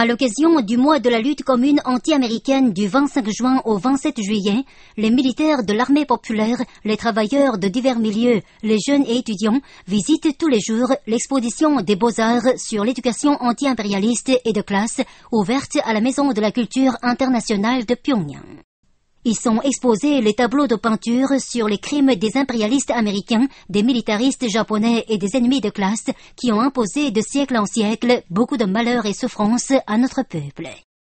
À l'occasion du mois de la lutte commune anti-américaine du 25 juin au 27 juillet, les militaires de l'armée populaire, les travailleurs de divers milieux, les jeunes et étudiants visitent tous les jours l'exposition des beaux-arts sur l'éducation anti-impérialiste et de classe ouverte à la Maison de la Culture internationale de Pyongyang. Y sont exposés les tableaux de peinture sur les crimes des impérialistes américains, des militaristes japonais et des ennemis de classe qui ont imposé de siècle en siècle beaucoup de malheurs et souffrances à notre peuple.